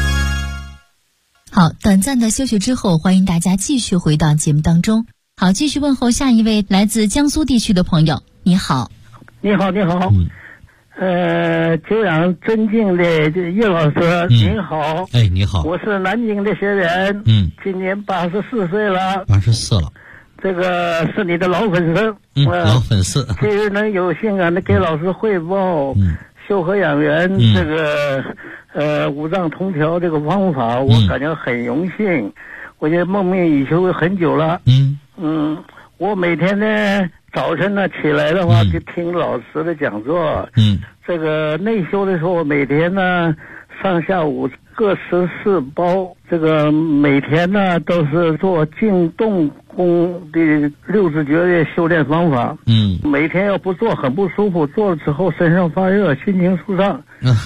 好，短暂的休息之后，欢迎大家继续回到节目当中。好，继续问候下一位来自江苏地区的朋友。你好。 你好，你好。久仰尊敬的叶老师，您好。 哎，你好。 我是南京的学员，今年84岁了。 84了。 这个是你的老粉丝， 老粉丝。 今日能有幸啊，给老师汇报修和养元这个五脏通调这个方法，我感觉很荣幸，我也梦寐以求很久了。我每天呢早晨呢起来的话就听老师的讲座，这个内修的时候每天呢上下午各14包，这个每天呢都是做静动功的6字诀的修炼方法。每天要不做很不舒服，做了之后身上发热，心情舒畅。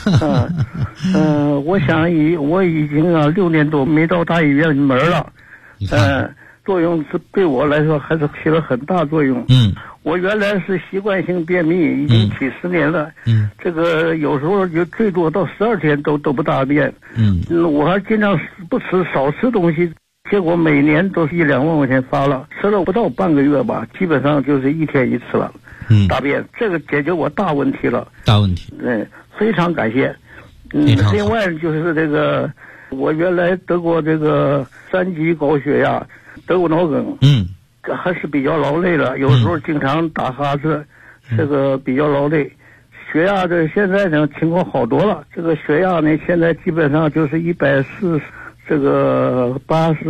我想我已经6年多没到大医院门了。作用是对我来说还是起了很大作用。我原来是习惯性便秘，已经几10年了。这个有时候就最多到12天都不大便。我还尽量不吃，少吃东西，结果每年都是1-2万块钱发了，吃了不到半个月吧，基本上就是1天1次了。大便这个解决我大问题了。大问题。非常感谢。另外就是这个，我原来得过这个3级高血压，得过脑梗。还是比较劳累的，有时候经常打哈欠，这个比较劳累。血压这现在呢情况好多了，这个血压呢现在基本上就是140，这个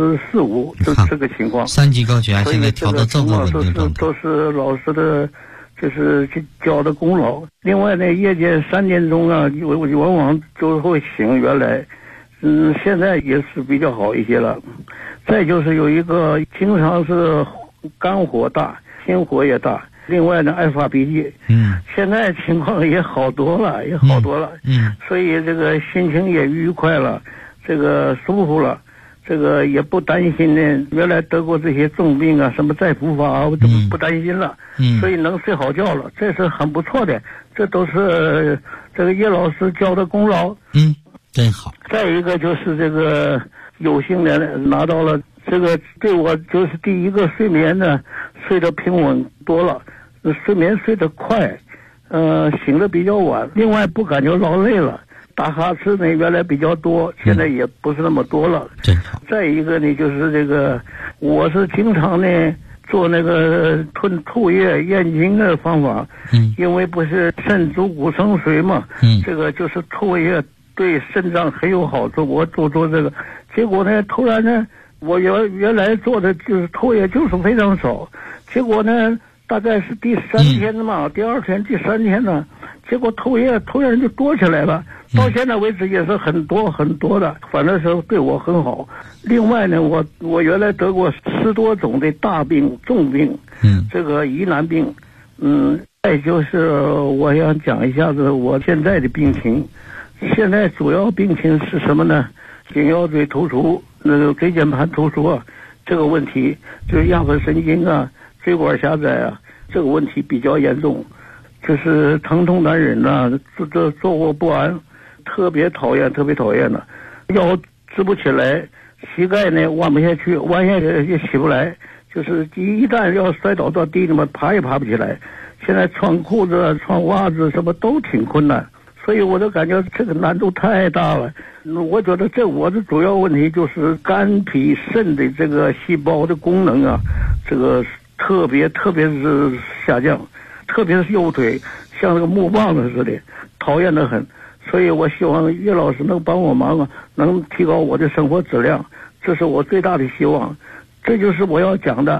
84.5，这个情况。3级高血压现在调到这么稳定状态，都是老师的，就是教的功劳。另外呢，夜间3点钟啊，我往往就会醒，原来，现在也是比较好一些了。再就是有一个经常是肝火大，心火也大，另外呢爱发脾气。现在情况也好多了，所以这个心情也愉快了，这个舒服了，这个也不担心呢，原来得过这些重病啊什么再复发我就不担心了。所以能睡好觉了，这是很不错的，这都是这个叶老师教的功劳。真好。再一个就是这个有幸的拿到了这个，对我就是第一个睡眠呢睡得平稳多了，睡眠睡得快，醒得比较晚，另外不感觉劳累了，打哈欠呢原来比较多，现在也不是那么多了。真好。再一个呢就是这个，我是经常呢做那个吞吐液咽精的方法。因为不是肾主骨生髓嘛。这个就是吐液对肾脏很有好处，我做这个，结果呢突然呢我原来做的就是吐液就是非常少，结果呢大概是第3天嘛，第2天第3天呢，结果吐液突然就多起来了，到现在为止也是很多的，反正是对我很好。另外呢，我原来得过10多种的大病重病，这个疑难病。再就是我想讲一下子我现在的病情。现在主要病情是什么呢？颈腰椎突出，那个椎间盘突出啊，这个问题就是压迫神经啊，椎管狭窄啊，这个问题比较严重，就是疼痛难忍啊，这坐卧不安，特别讨厌的，腰直不起来，膝盖呢弯不下去，弯下去也起不来，就是一旦要摔倒到地里面爬也爬不起来。现在穿裤子穿袜子什么都挺困难，所以我就感觉这个难度太大了。我觉得我的主要问题就是肝脾肾的这个细胞的功能啊，这个特别是下降，特别是右腿像那个木棒子似的，讨厌得很。所以我希望岳老师能帮我忙啊，能提高我的生活质量，这是我最大的希望。这就是我要讲的，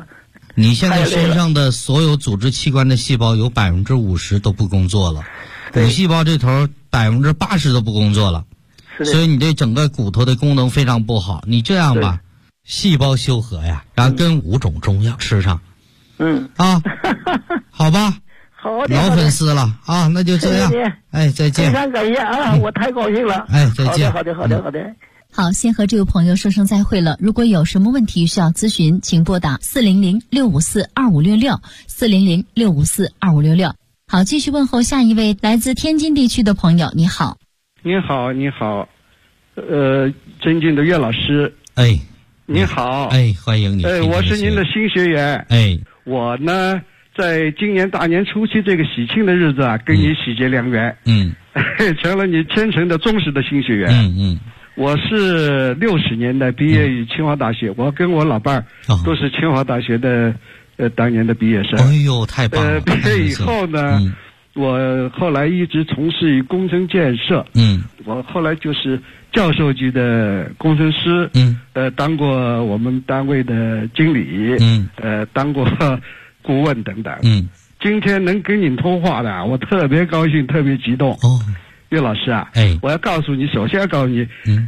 你现在身上的所有组织器官的细胞有50%都不工作了，骨细胞这头80%都不工作了，所以你这整个骨头的功能非常不好。你这样吧，细胞修和呀，然后跟5种中药吃上。好吧。 好的， 老粉丝了啊，那就这样。哎，再见。 非常感谢啊，我太高兴了。 哎，再见。 好的。 好，先和这位朋友说声再会了。如果有什么问题需要咨询，请拨打400-654-2566，400-654-2566。好，继续问候下一位来自天津地区的朋友。你好。 你好，尊敬的岳老师。 哎， 你好。 哎，欢迎你。 我是您的新学员。 哎， 我呢，在今年大年初七这个喜庆的日子啊，跟你喜结良缘。成了你虔诚的忠实的新学员。我是60年代毕业于清华大学，我跟我老伴儿都是清华大学的当年的毕业生。 哎呦，太棒了！ 毕业以后呢，我后来一直从事于工程建设。我后来就是教授级的工程师。当过我们单位的经理。当过顾问等等。今天能跟你通话的，我特别高兴，特别激动。岳老师啊，我要告诉你，首先要告诉你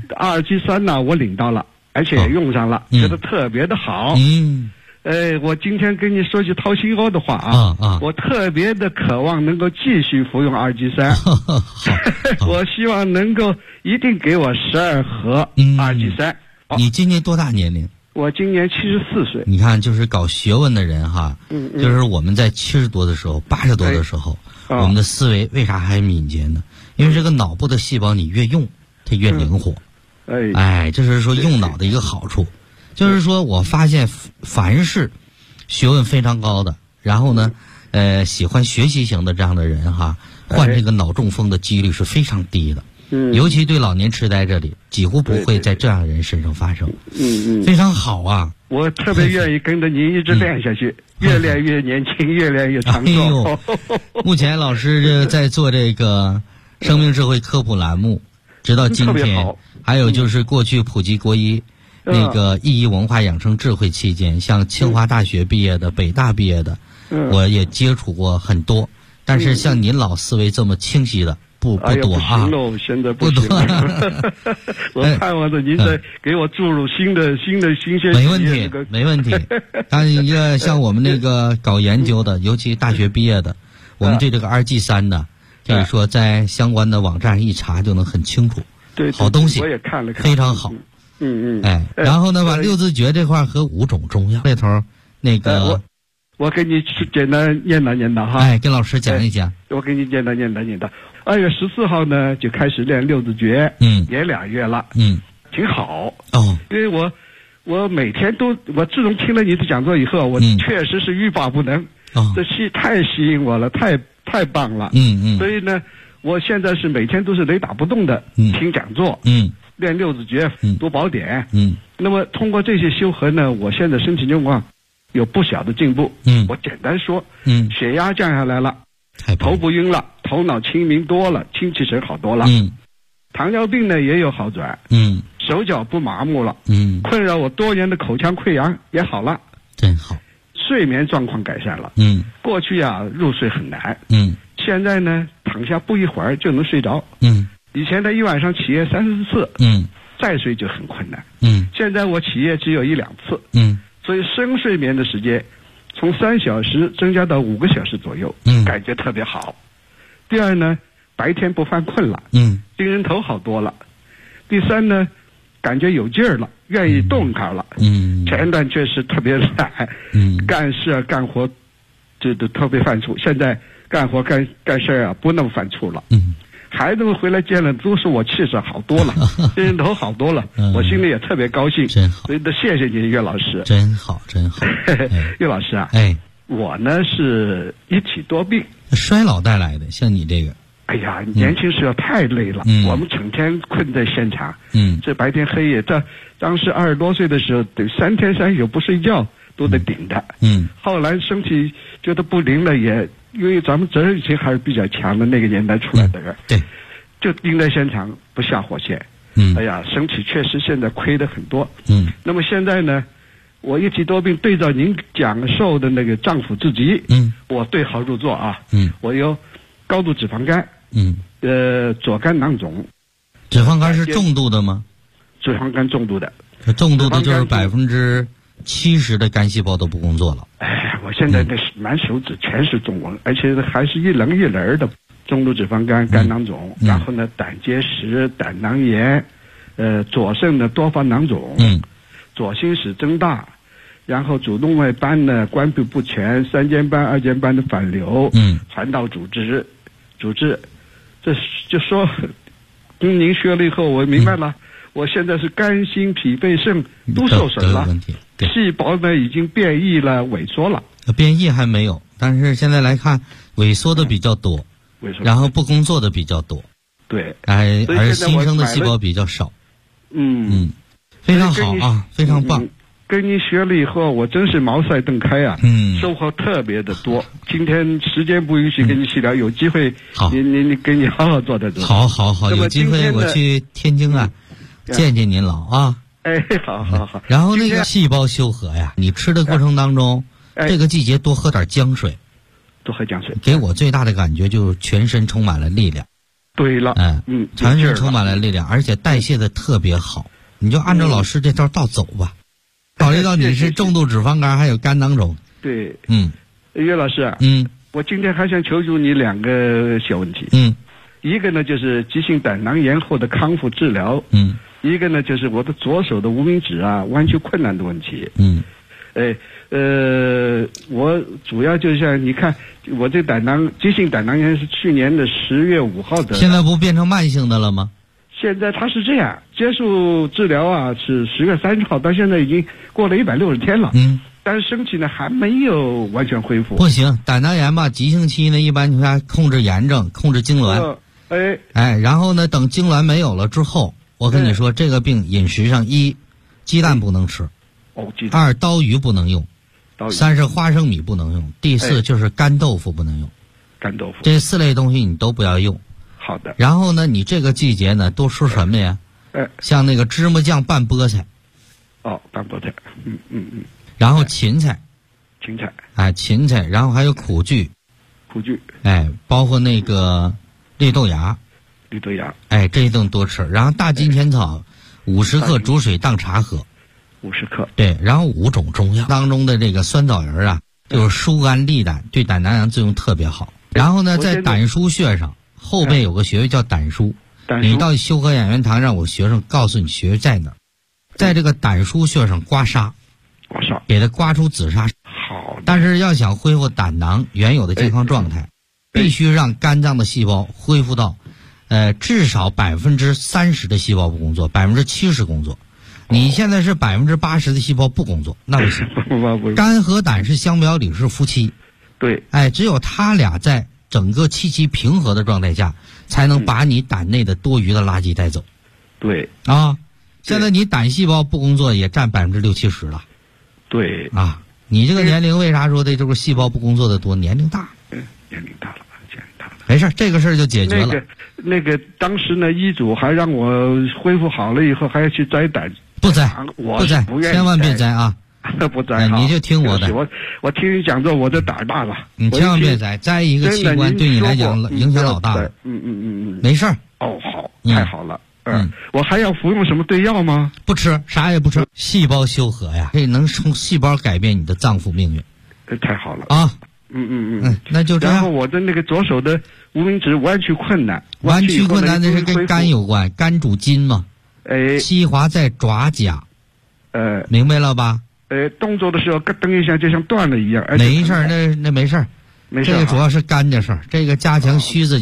，2G3呢，我领到了，而且也用上了，觉得特别的好。我今天跟你说句掏心窝的话啊，我特别的渴望能够继续服用2G3。我希望能够一定给我12盒2G3。 你今年多大年龄？ 我今年74岁。 你看，就是搞学问的人哈，就是我们在70多的时候、80多的时候，我们的思维为啥还敏捷呢？因为这个脑部的细胞你越用，它越灵活。这是说用脑的一个好处。就是说我发现，凡是学问非常高的，然后呢，喜欢学习型的这样的人哈，患这个脑中风的几率是非常低的。尤其对老年痴呆这里，几乎不会在这样的人身上发生。非常好啊！ 我特别愿意跟着您一直练下去，越练越年轻，越练越长寿。 目前老师在做这个生命智慧科普栏目，直到今天。还有就是过去普及国医那个意义文化养生智慧期间，像清华大学毕业的、北大毕业的，我也接触过很多。但是像您老思维这么清晰的，不多啊！ 现在不多。我盼望着您再给我注入新鲜。 没问题。当一个像我们那个搞研究的，尤其大学毕业的，我们对这个2G3的，可以说在相关的网站一查就能很清楚。 对， 好东西， 我也看了， 非常好。然后呢，把六字诀这块和5种中药这头那个。 我给你简单念叨哈。 跟老师讲一讲。 我给你简单念叨。2月14号呢就开始练六字诀，也2月了，挺好。因为我每天都，我自从听了你的讲座以后，我确实是欲罢不能。这太吸引我了，太棒了。所以呢，我现在是每天都是雷打不动的听讲座，练六字诀，读宝典。那么通过这些修和呢，我现在身体情况有不小的进步。我简单说，血压降下来了，头不晕了，头脑清明多了，精气神好多了。糖尿病呢也有好转。手脚不麻木了。困扰我多年的口腔溃疡也好了。 真好。 睡眠状况改善了。过去啊入睡很难。现在呢躺下不一会儿就能睡着。以前的一晚上起夜30次。再睡就很困难。现在我起夜只有1-2次。所以深睡眠的时间从3小时增加到5个小时左右。感觉特别好。第二呢，白天不犯困了。精神头好多了。第三呢，感觉有劲儿了，愿意动弹了。前段确实特别懒。干事干活就都特别犯怵，现在干活干事啊不那么犯怵了。孩子们回来见了都说我气色好多了，精神头好多了。我心里也特别高兴。 真好。 所以得谢谢你岳老师。 真好。 岳老师啊，我呢是一体多病， 衰老带来的。像你这个， 哎呀，年轻时候太累了。我们整天困在现场。这白天黑夜，当时20多岁的时候，得3天3宿不睡觉都得顶着。后来身体觉得不灵了，也因为咱们责任心还是比较强的那个年代出来的人。 对， 就盯在现场不下火线。哎呀，身体确实现在亏得很多。那么现在呢， 我一提多病，对照您讲授的那个脏腑之疾，我对号入座啊，我有高度脂肪肝，左肝囊肿。 脂肪肝是重度的吗？ 脂肪肝重度的。 重度的就是70%的肝细胞都不工作了。 哎，我现在那满手指全是肿纹，而且还是一棱一棱的。中度脂肪肝、肝囊肿，然后呢，胆结石、胆囊炎，左肾的多发囊肿，左心室增大，然后主动脉斑呢关闭不全，三尖斑、二尖斑的反流，传导组织，这就说，跟您学了以后，我明白了，我现在是肝、心、脾、肺、肾都受损了，细胞呢已经变异了、萎缩了。 变异还没有，但是现在来看，萎缩的比较多。然后不工作的比较多， 对， 而新生的细胞比较少。非常好啊，非常棒。 跟您学了以后，我真是茅塞顿开啊，收获特别的多。今天时间不允许跟你细聊，有机会，你跟你好好坐在这。 好，有机会我去天津啊，见见您老啊。 哎，好。 然后那个细胞修和呀，你吃的过程当中，这个季节多喝点姜水。 多喝姜水， 给我最大的感觉就是全身充满了力量。 对了， 全身充满了力量，而且代谢的特别好。你就按照老师这道走吧。考虑到你是重度脂肪肝，还有肝囊肿。 对，岳老师，我今天还想求助你2个小问题。一个呢就是急性胆囊炎后的康复治疗。一个呢就是我的左手的无名指啊弯曲困难的问题。我主要就像你看，我这急性胆囊炎是去年的10月5号的。 现在不变成慢性的了吗？ 现在它是这样，结束治疗啊是10月30号，到现在已经过了160天了。但是身体呢还没有完全恢复。 不行，胆囊炎吧，急性期呢一般它控制炎症，控制痉挛。然后呢，等痉挛没有了之后，我跟你说，这个病饮食上1，鸡蛋不能吃；2，刀鱼不能用。3是花生米不能用，第4就是干豆腐不能用。 干豆腐这4类东西你都不要用。 好的。 然后呢，你这个季节呢多吃什么呀？像那个芝麻酱拌菠菜。 拌菠菜。 然后芹菜。芹菜，然后还有苦苣。包括那个绿豆芽。这一顿多吃。然后大金钱草50克煮水当茶喝。 50克。 对，然后5种中药当中的这个酸枣仁啊，就是疏肝利胆，对胆囊炎作用特别好。然后呢，在胆腧穴上后背有个穴位叫胆腧，你到修和养元堂让我学生告诉你穴位在哪儿，在这个胆腧穴上刮痧，给它刮出紫砂。 好。 但是要想恢复胆囊原有的健康状态，必须让肝脏的细胞恢复到，至少30%的细胞不工作，70%工作。你现在是80%的细胞不工作，那不行。肝和胆是相表里是夫妻。 对。 只有他俩在整个气机平和的状态下，才能把你胆内的多余的垃圾带走。 对。 现在你胆细胞不工作也占60-70%了。 对。 你这个年龄为啥说的就是细胞不工作的多？年龄大。 年龄大了。 没事，这个事儿就解决了。 那个当时呢，医嘱还让我恢复好了以后还要去摘胆。 不摘， 千万别摘啊！ 不摘， 你就听我的。 我听你讲座，我这胆儿大了。 你千万别摘，摘一个器官对你来讲影响老大了。没事儿。 好，太好了。我还要服用什么对药吗？ 不吃，啥也不吃。细胞修和呀，这能从细胞改变你的脏腑命运。 太好了啊！那就这样。 然后我的那个左手的无名指弯曲困难， 那是跟肝有关，肝主筋嘛。西华在爪甲。明白了吧？ 动作的时候咯噔一下就像断了一样。 没事儿，那没事儿。这个主要是肝的事儿，这个加强须子